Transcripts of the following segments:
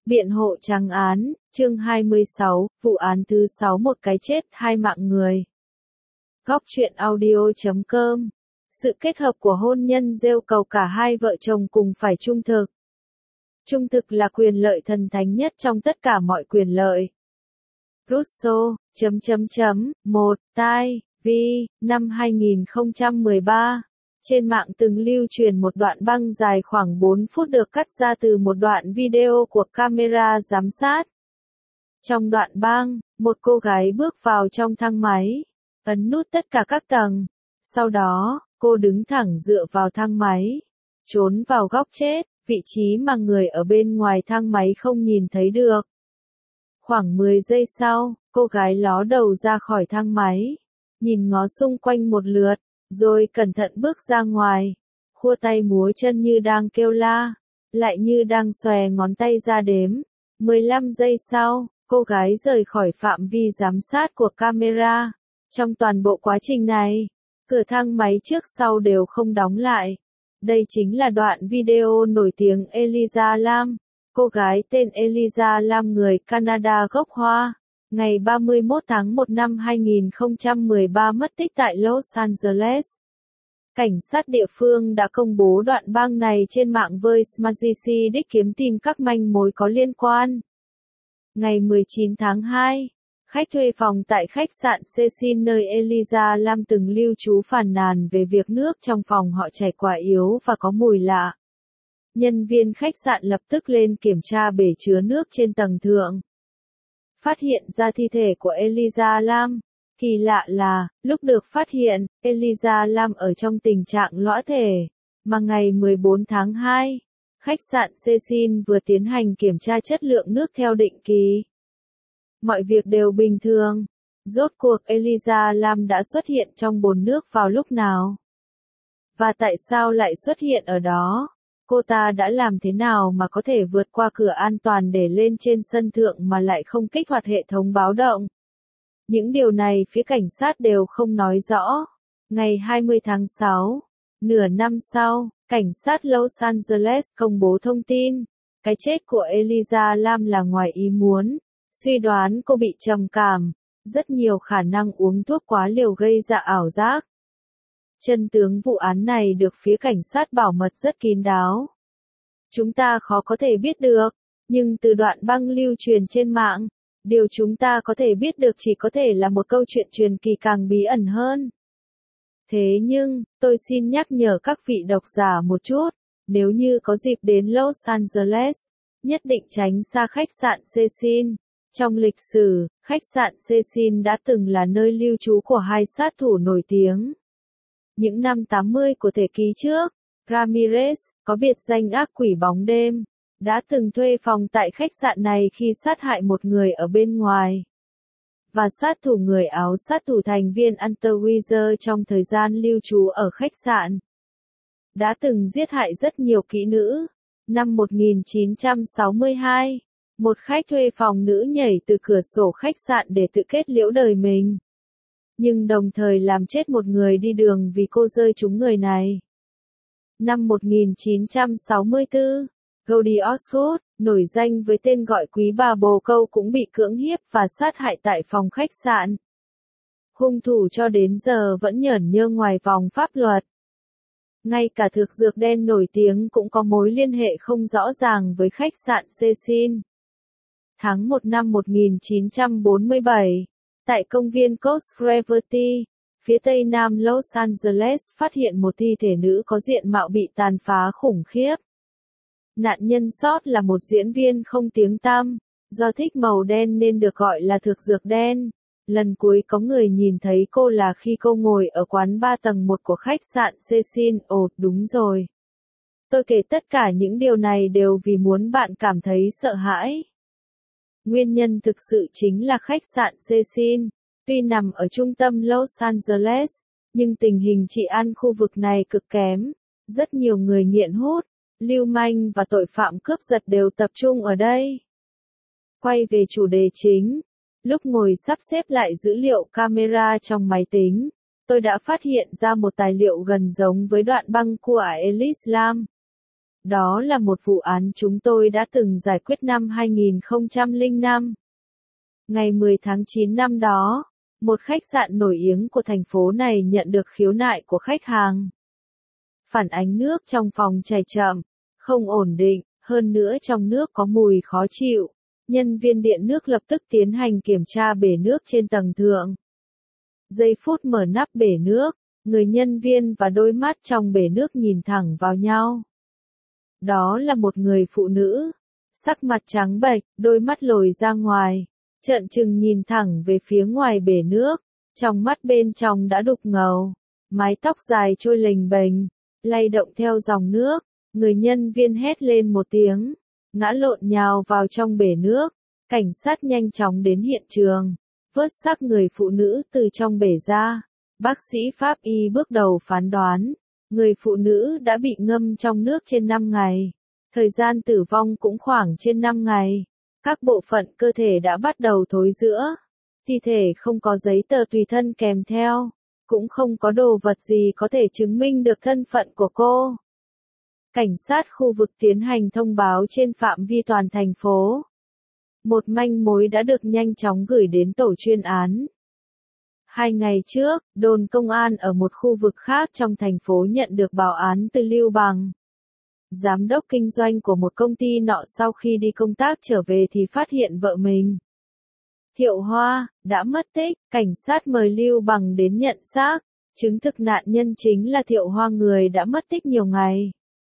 Biện hộ trắng án, chương 26, vụ án thứ 6 một cái chết hai mạng người. Góc truyện audio.com. Sự kết hợp của hôn nhân gieo cầu cả hai vợ chồng cùng phải trung thực. Trung thực là quyền lợi thần thánh nhất trong tất cả mọi quyền lợi. Rousseau, một, tai, vi, năm 2013. Trên mạng từng lưu truyền một đoạn băng dài khoảng 4 phút được cắt ra từ một đoạn video của camera giám sát. Trong đoạn băng, một cô gái bước vào trong thang máy, ấn nút tất cả các tầng. Sau đó, cô đứng thẳng dựa vào thang máy, trốn vào góc chết, vị trí mà người ở bên ngoài thang máy không nhìn thấy được. Khoảng 10 giây sau, cô gái ló đầu ra khỏi thang máy, nhìn ngó xung quanh một lượt, rồi cẩn thận bước ra ngoài, khua tay múa chân như đang kêu la, lại như đang xòe ngón tay ra đếm. 15 giây sau, cô gái rời khỏi phạm vi giám sát của camera. Trong toàn bộ quá trình này, cửa thang máy trước sau đều không đóng lại. Đây chính là đoạn video nổi tiếng Elisa Lam. Cô gái tên Elisa Lam người Canada gốc Hoa, ngày 31 tháng 1 năm 2013 mất tích tại Los Angeles. Cảnh sát địa phương đã công bố đoạn băng này trên mạng với Smartgc đích kiếm tìm các manh mối có liên quan. Ngày 19 tháng 2, khách thuê phòng tại khách sạn Cecil nơi Elisa Lam từng lưu trú phàn nàn về việc nước trong phòng họ chảy quá yếu và có mùi lạ. Nhân viên khách sạn lập tức lên kiểm tra bể chứa nước trên tầng thượng. Phát hiện ra thi thể của Elisa Lam. Kỳ lạ là, lúc được phát hiện, Elisa Lam ở trong tình trạng lõa thể, mà ngày 14 tháng 2, khách sạn Cecil vừa tiến hành kiểm tra chất lượng nước theo định kỳ. Mọi việc đều bình thường. Rốt cuộc Elisa Lam đã xuất hiện trong bồn nước vào lúc nào? Và tại sao lại xuất hiện ở đó? Cô ta đã làm thế nào mà có thể vượt qua cửa an toàn để lên trên sân thượng mà lại không kích hoạt hệ thống báo động? Những điều này phía cảnh sát đều không nói rõ. Ngày 20 tháng 6, nửa năm sau, cảnh sát Los Angeles công bố thông tin. Cái chết của Elisa Lam là ngoài ý muốn. Suy đoán cô bị trầm cảm, rất nhiều khả năng uống thuốc quá liều gây ra ảo giác. Chân tướng vụ án này được phía cảnh sát bảo mật rất kín đáo. Chúng ta khó có thể biết được, nhưng từ đoạn băng lưu truyền trên mạng, điều chúng ta có thể biết được chỉ có thể là một câu chuyện truyền kỳ càng bí ẩn hơn. Thế nhưng, tôi xin nhắc nhở các vị độc giả một chút, nếu như có dịp đến Los Angeles, nhất định tránh xa khách sạn Cecil. Trong lịch sử, khách sạn Cecil đã từng là nơi lưu trú của hai sát thủ nổi tiếng. Những năm 80 của thế kỷ trước, Ramirez, có biệt danh ác quỷ bóng đêm, đã từng thuê phòng tại khách sạn này khi sát hại một người ở bên ngoài. Và sát thủ người Áo sát thủ thành viên Hunter Weiser trong thời gian lưu trú ở khách sạn, đã từng giết hại rất nhiều kỹ nữ. Năm 1962, một khách thuê phòng nữ nhảy từ cửa sổ khách sạn để tự kết liễu đời mình. Nhưng đồng thời làm chết một người đi đường vì cô rơi trúng người này. Năm 1964, Goldie Osgood, nổi danh với tên gọi quý bà bồ câu cũng bị cưỡng hiếp và sát hại tại phòng khách sạn. Hung thủ cho đến giờ vẫn nhởn nhơ ngoài vòng pháp luật. Ngay cả thực dược đen nổi tiếng cũng có mối liên hệ không rõ ràng với khách sạn Cecil. Tháng 1 năm 1947, tại công viên Coast Gravity, phía tây nam Los Angeles phát hiện một thi thể nữ có diện mạo bị tàn phá khủng khiếp. Nạn nhân sót là một diễn viên không tiếng tăm, do thích màu đen nên được gọi là thực dược đen. Lần cuối có người nhìn thấy cô là khi cô ngồi ở quán 3 tầng 1 của khách sạn Cecil. Ồ, đúng rồi. Tôi kể tất cả những điều này đều vì muốn bạn cảm thấy sợ hãi. Nguyên nhân thực sự chính là khách sạn Cecil, tuy nằm ở trung tâm Los Angeles, nhưng tình hình trị an khu vực này cực kém. Rất nhiều người nghiện hút, lưu manh và tội phạm cướp giật đều tập trung ở đây. Quay về chủ đề chính, lúc ngồi sắp xếp lại dữ liệu camera trong máy tính, tôi đã phát hiện ra một tài liệu gần giống với đoạn băng của Elisa Lam. Đó là một vụ án chúng tôi đã từng giải quyết năm 2005. Ngày 10 tháng 9 năm đó, một khách sạn nổi tiếng của thành phố này nhận được khiếu nại của khách hàng. Phản ánh nước trong phòng chảy chậm, không ổn định, hơn nữa trong nước có mùi khó chịu. Nhân viên điện nước lập tức tiến hành kiểm tra bể nước trên tầng thượng. Giây phút mở nắp bể nước, người nhân viên và đôi mắt trong bể nước nhìn thẳng vào nhau. Đó là một người phụ nữ, sắc mặt trắng bệch, đôi mắt lồi ra ngoài, trợn trừng nhìn thẳng về phía ngoài bể nước, trong mắt bên trong đã đục ngầu, mái tóc dài trôi lềnh bềnh, lay động theo dòng nước, người nhân viên hét lên một tiếng, ngã lộn nhào vào trong bể nước, cảnh sát nhanh chóng đến hiện trường, vớt xác người phụ nữ từ trong bể ra, bác sĩ pháp y bước đầu phán đoán, người phụ nữ đã bị ngâm trong nước trên 5 ngày, thời gian tử vong cũng khoảng trên 5 ngày. Các bộ phận cơ thể đã bắt đầu thối rữa. Thi thể không có giấy tờ tùy thân kèm theo. Cũng không có đồ vật gì có thể chứng minh được thân phận của cô. Cảnh sát khu vực tiến hành thông báo trên phạm vi toàn thành phố. Một manh mối đã được nhanh chóng gửi đến tổ chuyên án. 2 ngày trước, đồn công an ở một khu vực khác trong thành phố nhận được báo án từ Lưu Bằng. Giám đốc kinh doanh của một công ty nọ sau khi đi công tác trở về thì phát hiện vợ mình, Thiệu Hoa, đã mất tích. Cảnh sát mời Lưu Bằng đến nhận xác, chứng thực nạn nhân chính là Thiệu Hoa, người đã mất tích nhiều ngày.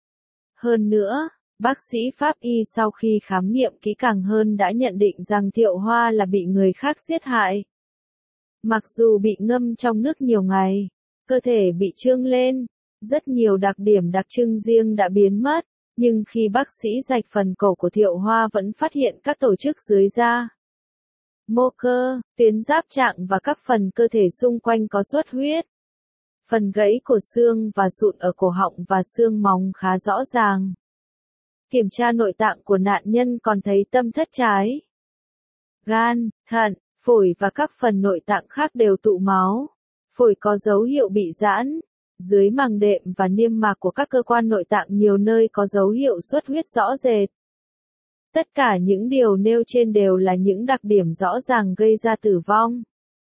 Hơn nữa, bác sĩ pháp y sau khi khám nghiệm kỹ càng hơn đã nhận định rằng Thiệu Hoa là bị người khác giết hại. Mặc dù bị ngâm trong nước nhiều ngày, cơ thể bị trương lên, rất nhiều đặc điểm đặc trưng riêng đã biến mất, nhưng khi bác sĩ rạch phần cổ của Thiệu Hoa vẫn phát hiện các tổ chức dưới da, mô cơ, tuyến giáp trạng và các phần cơ thể xung quanh có xuất huyết. Phần gãy của xương và sụn ở cổ họng và xương móng khá rõ ràng. Kiểm tra nội tạng của nạn nhân còn thấy tâm thất trái, gan, thận, phổi và các phần nội tạng khác đều tụ máu. Phổi có dấu hiệu bị giãn. Dưới màng đệm và niêm mạc của các cơ quan nội tạng nhiều nơi có dấu hiệu xuất huyết rõ rệt. Tất cả những điều nêu trên đều là những đặc điểm rõ ràng gây ra tử vong.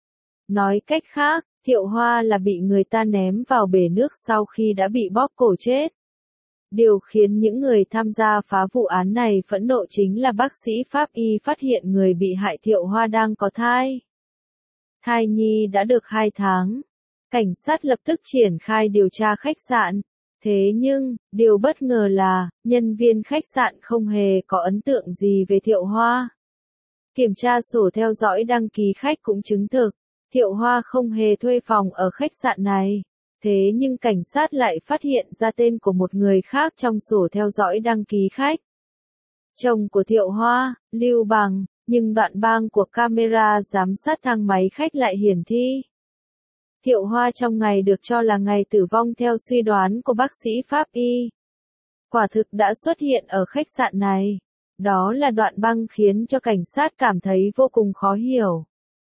Nói cách khác, Thiệu Hoa là bị người ta ném vào bể nước sau khi đã bị bóp cổ chết. Điều khiến những người tham gia phá vụ án này phẫn nộ chính là bác sĩ pháp y phát hiện người bị hại Thiệu Hoa đang có thai. Thai nhi đã được 2 tháng. Cảnh sát lập tức triển khai điều tra khách sạn. Thế nhưng, điều bất ngờ là, nhân viên khách sạn không hề có ấn tượng gì về Thiệu Hoa. Kiểm tra sổ theo dõi đăng ký khách cũng chứng thực, Thiệu Hoa không hề thuê phòng ở khách sạn này. Thế nhưng cảnh sát lại phát hiện ra tên của một người khác trong sổ theo dõi đăng ký khách. Chồng của Thiệu Hoa, Lưu Bằng, nhưng đoạn băng của camera giám sát thang máy khách lại hiển thị Thiệu Hoa trong ngày được cho là ngày tử vong theo suy đoán của bác sĩ pháp y. Quả thực đã xuất hiện ở khách sạn này. Đó là đoạn băng khiến cho cảnh sát cảm thấy vô cùng khó hiểu.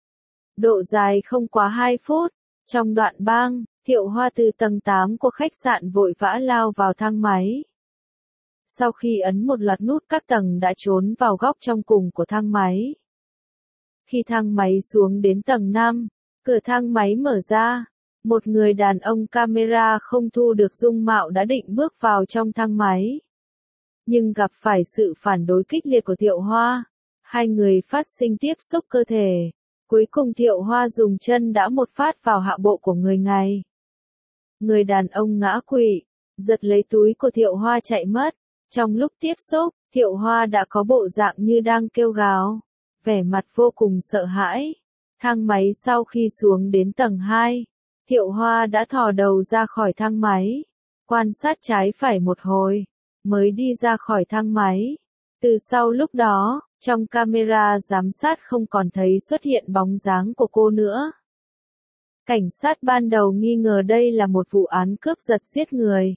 Độ dài không quá 2 phút. Trong đoạn băng, Thiệu Hoa từ tầng 8 của khách sạn vội vã lao vào thang máy. Sau khi ấn một loạt nút các tầng đã trốn vào góc trong cùng của thang máy. Khi thang máy xuống đến tầng 5, cửa thang máy mở ra, một người đàn ông camera không thu được dung mạo đã định bước vào trong thang máy. Nhưng gặp phải sự phản đối kịch liệt của Thiệu Hoa, hai người phát sinh tiếp xúc cơ thể. Cuối cùng Thiệu Hoa dùng chân đá một phát vào hạ bộ của người này. Người đàn ông ngã quỵ, giật lấy túi của Thiệu Hoa chạy mất. Trong lúc tiếp xúc, Thiệu Hoa đã có bộ dạng như đang kêu gào, vẻ mặt vô cùng sợ hãi. Thang máy sau khi xuống đến tầng 2, Thiệu Hoa đã thò đầu ra khỏi thang máy, quan sát trái phải một hồi, mới đi ra khỏi thang máy. Từ sau lúc đó, trong camera giám sát không còn thấy xuất hiện bóng dáng của cô nữa. Cảnh sát ban đầu nghi ngờ đây là một vụ án cướp giật giết người.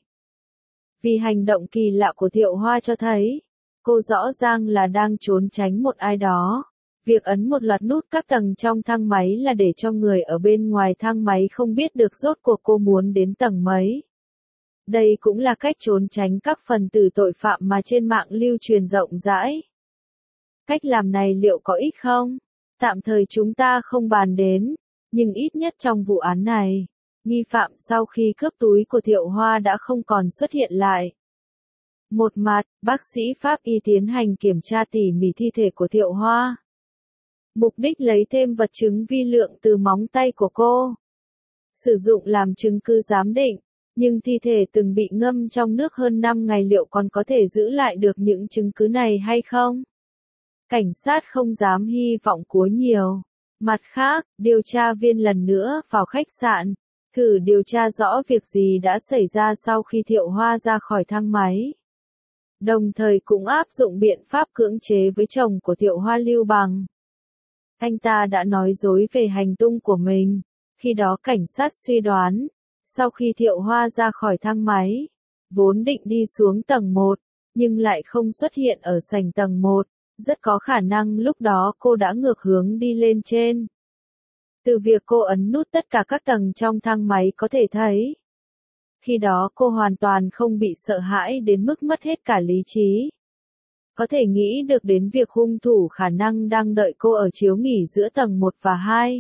Vì hành động kỳ lạ của Thiệu Hoa cho thấy, cô rõ ràng là đang trốn tránh một ai đó. Việc ấn một loạt nút các tầng trong thang máy là để cho người ở bên ngoài thang máy không biết được rốt cuộc cô muốn đến tầng mấy. Đây cũng là cách trốn tránh các phần tử tội phạm mà trên mạng lưu truyền rộng rãi. Cách làm này liệu có ích không? Tạm thời chúng ta không bàn đến, nhưng ít nhất trong vụ án này, nghi phạm sau khi cướp túi của Thiệu Hoa đã không còn xuất hiện lại. Một mặt, bác sĩ pháp y tiến hành kiểm tra tỉ mỉ thi thể của Thiệu Hoa. Mục đích lấy thêm vật chứng vi lượng từ móng tay của cô. Sử dụng làm chứng cứ giám định, nhưng thi thể từng bị ngâm trong nước hơn 5 ngày liệu còn có thể giữ lại được những chứng cứ này hay không? Cảnh sát không dám hy vọng quá nhiều. Mặt khác, điều tra viên lần nữa vào khách sạn, thử điều tra rõ việc gì đã xảy ra sau khi Thiệu Hoa ra khỏi thang máy. Đồng thời cũng áp dụng biện pháp cưỡng chế với chồng của Thiệu Hoa Lưu Bằng. Anh ta đã nói dối về hành tung của mình. Khi đó cảnh sát suy đoán, sau khi Thiệu Hoa ra khỏi thang máy, vốn định đi xuống tầng 1, nhưng lại không xuất hiện ở sảnh tầng 1, rất có khả năng lúc đó cô đã ngược hướng đi lên trên. Từ việc cô ấn nút tất cả các tầng trong thang máy có thể thấy, khi đó cô hoàn toàn không bị sợ hãi đến mức mất hết cả lý trí. Có thể nghĩ được đến việc hung thủ khả năng đang đợi cô ở chiếu nghỉ giữa tầng 1 và 2.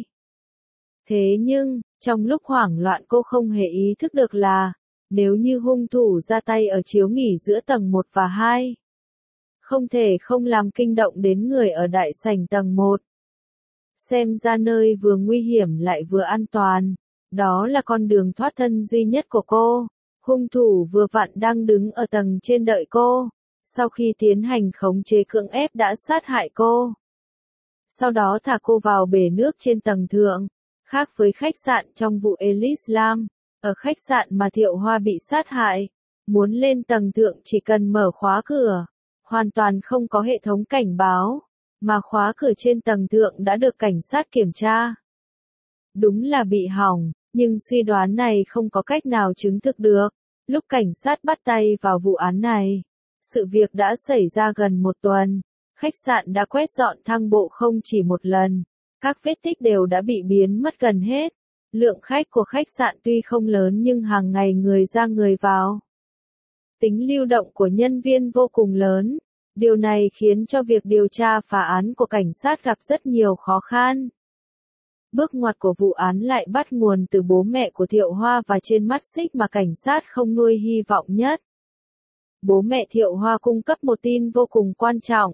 Thế nhưng, trong lúc hoảng loạn cô không hề ý thức được là, nếu như hung thủ ra tay ở chiếu nghỉ giữa tầng 1 và 2, không thể không làm kinh động đến người ở đại sảnh tầng 1. Xem ra nơi vừa nguy hiểm lại vừa an toàn, đó là con đường thoát thân duy nhất của cô. Hung thủ vừa vặn đang đứng ở tầng trên đợi cô, sau khi tiến hành khống chế cưỡng ép đã sát hại cô. Sau đó thả cô vào bể nước trên tầng thượng. Khác với khách sạn trong vụ Ellis Lam, ở khách sạn mà Thiệu Hoa bị sát hại, muốn lên tầng thượng chỉ cần mở khóa cửa, hoàn toàn không có hệ thống cảnh báo, mà khóa cửa trên tầng thượng đã được cảnh sát kiểm tra. Đúng là bị hỏng, nhưng suy đoán này không có cách nào chứng thực được. Lúc cảnh sát bắt tay vào vụ án này, sự việc đã xảy ra gần 1 tuần, khách sạn đã quét dọn thang bộ không chỉ một lần. Các vết tích đều đã bị biến mất gần hết. Lượng khách của khách sạn tuy không lớn nhưng hàng ngày người ra người vào. Tính lưu động của nhân viên vô cùng lớn. Điều này khiến cho việc điều tra phá án của cảnh sát gặp rất nhiều khó khăn. Bước ngoặt của vụ án lại bắt nguồn từ bố mẹ của Thiệu Hoa và trên mắt xích mà cảnh sát không nuôi hy vọng nhất. Bố mẹ Thiệu Hoa cung cấp một tin vô cùng quan trọng.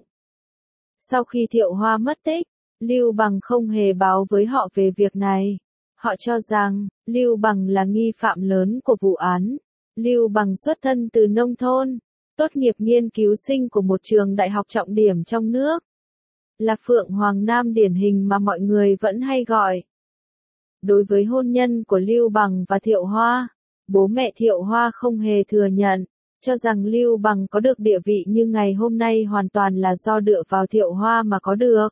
Sau khi Thiệu Hoa mất tích, Lưu Bằng không hề báo với họ về việc này. Họ cho rằng, Lưu Bằng là nghi phạm lớn của vụ án. Lưu Bằng xuất thân từ nông thôn, tốt nghiệp nghiên cứu sinh của một trường đại học trọng điểm trong nước. Là Phượng Hoàng Nam điển hình mà mọi người vẫn hay gọi. Đối với hôn nhân của Lưu Bằng và Thiệu Hoa, bố mẹ Thiệu Hoa không hề thừa nhận, cho rằng Lưu Bằng có được địa vị như ngày hôm nay hoàn toàn là do dựa vào Thiệu Hoa mà có được.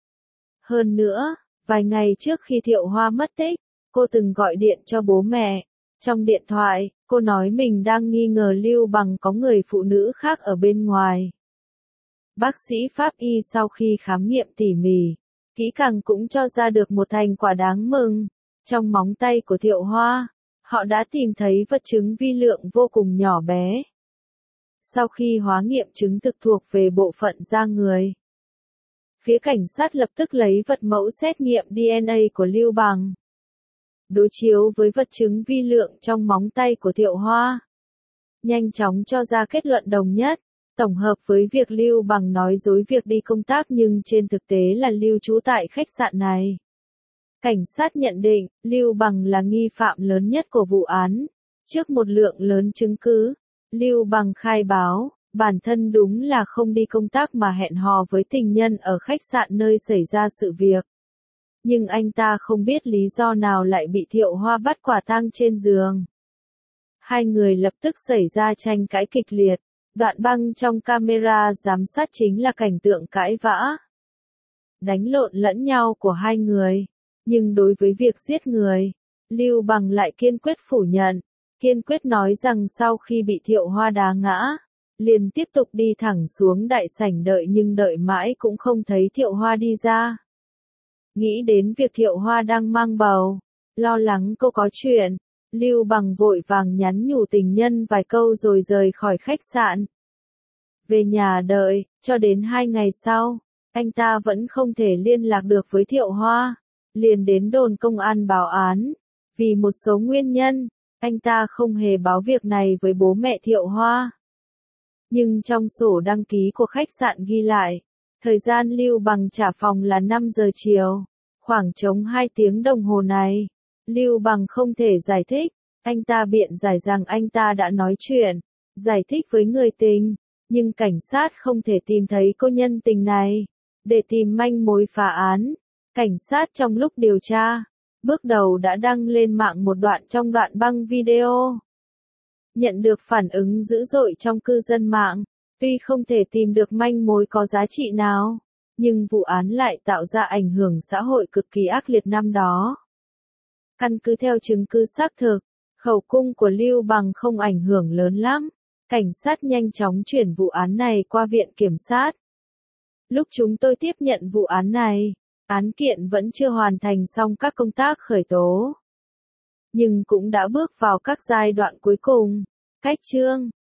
Hơn nữa, vài ngày trước khi Thiệu Hoa mất tích, cô từng gọi điện cho bố mẹ. Trong điện thoại, cô nói mình đang nghi ngờ Lưu Bằng có người phụ nữ khác ở bên ngoài. Bác sĩ pháp y sau khi khám nghiệm tỉ mỉ, kỹ càng cũng cho ra được một thành quả đáng mừng. Trong móng tay của Thiệu Hoa, họ đã tìm thấy vật chứng vi lượng vô cùng nhỏ bé. Sau khi hóa nghiệm chứng thực thuộc về bộ phận da người, phía cảnh sát lập tức lấy vật mẫu xét nghiệm DNA của Lưu Bằng. Đối chiếu với vật chứng vi lượng trong móng tay của Thiệu Hoa, nhanh chóng cho ra kết luận đồng nhất, tổng hợp với việc Lưu Bằng nói dối việc đi công tác nhưng trên thực tế là lưu trú tại khách sạn này. Cảnh sát nhận định, Lưu Bằng là nghi phạm lớn nhất của vụ án. Trước một lượng lớn chứng cứ, Lưu Bằng khai báo, bản thân đúng là không đi công tác mà hẹn hò với tình nhân ở khách sạn nơi xảy ra sự việc. Nhưng anh ta không biết lý do nào lại bị Thiệu Hoa bắt quả tang trên giường. Hai người lập tức xảy ra tranh cãi kịch liệt. Đoạn băng trong camera giám sát chính là cảnh tượng cãi vã, đánh lộn lẫn nhau của hai người. Nhưng đối với việc giết người, Lưu Bằng lại kiên quyết phủ nhận, kiên quyết nói rằng sau khi bị Thiệu Hoa đá ngã, liền tiếp tục đi thẳng xuống đại sảnh đợi nhưng đợi mãi cũng không thấy Thiệu Hoa đi ra. Nghĩ đến việc Thiệu Hoa đang mang bầu, lo lắng cô có chuyện, Lưu Bằng vội vàng nhắn nhủ tình nhân vài câu rồi rời khỏi khách sạn. Về nhà đợi, cho đến 2 ngày sau, anh ta vẫn không thể liên lạc được với Thiệu Hoa, liền đến đồn công an báo án. Vì một số nguyên nhân, anh ta không hề báo việc này với bố mẹ Thiệu Hoa. Nhưng trong sổ đăng ký của khách sạn ghi lại, thời gian Lưu Bằng trả phòng là 5 giờ chiều, khoảng trống 2 tiếng đồng hồ này. Lưu Bằng không thể giải thích, anh ta biện giải rằng anh ta đã nói chuyện, giải thích với người tình, nhưng cảnh sát không thể tìm thấy cô nhân tình này. Để tìm manh mối phá án, cảnh sát trong lúc điều tra, bước đầu đã đăng lên mạng một đoạn trong đoạn băng video. Nhận được phản ứng dữ dội trong cư dân mạng, tuy không thể tìm được manh mối có giá trị nào, nhưng vụ án lại tạo ra ảnh hưởng xã hội cực kỳ ác liệt năm đó. Căn cứ theo chứng cứ xác thực, khẩu cung của Lưu Bằng không ảnh hưởng lớn lắm. Cảnh sát nhanh chóng chuyển vụ án này qua viện kiểm sát. Lúc chúng tôi tiếp nhận vụ án này, án kiện vẫn chưa hoàn thành xong các công tác khởi tố, nhưng cũng đã bước vào các giai đoạn cuối cùng. Cách chương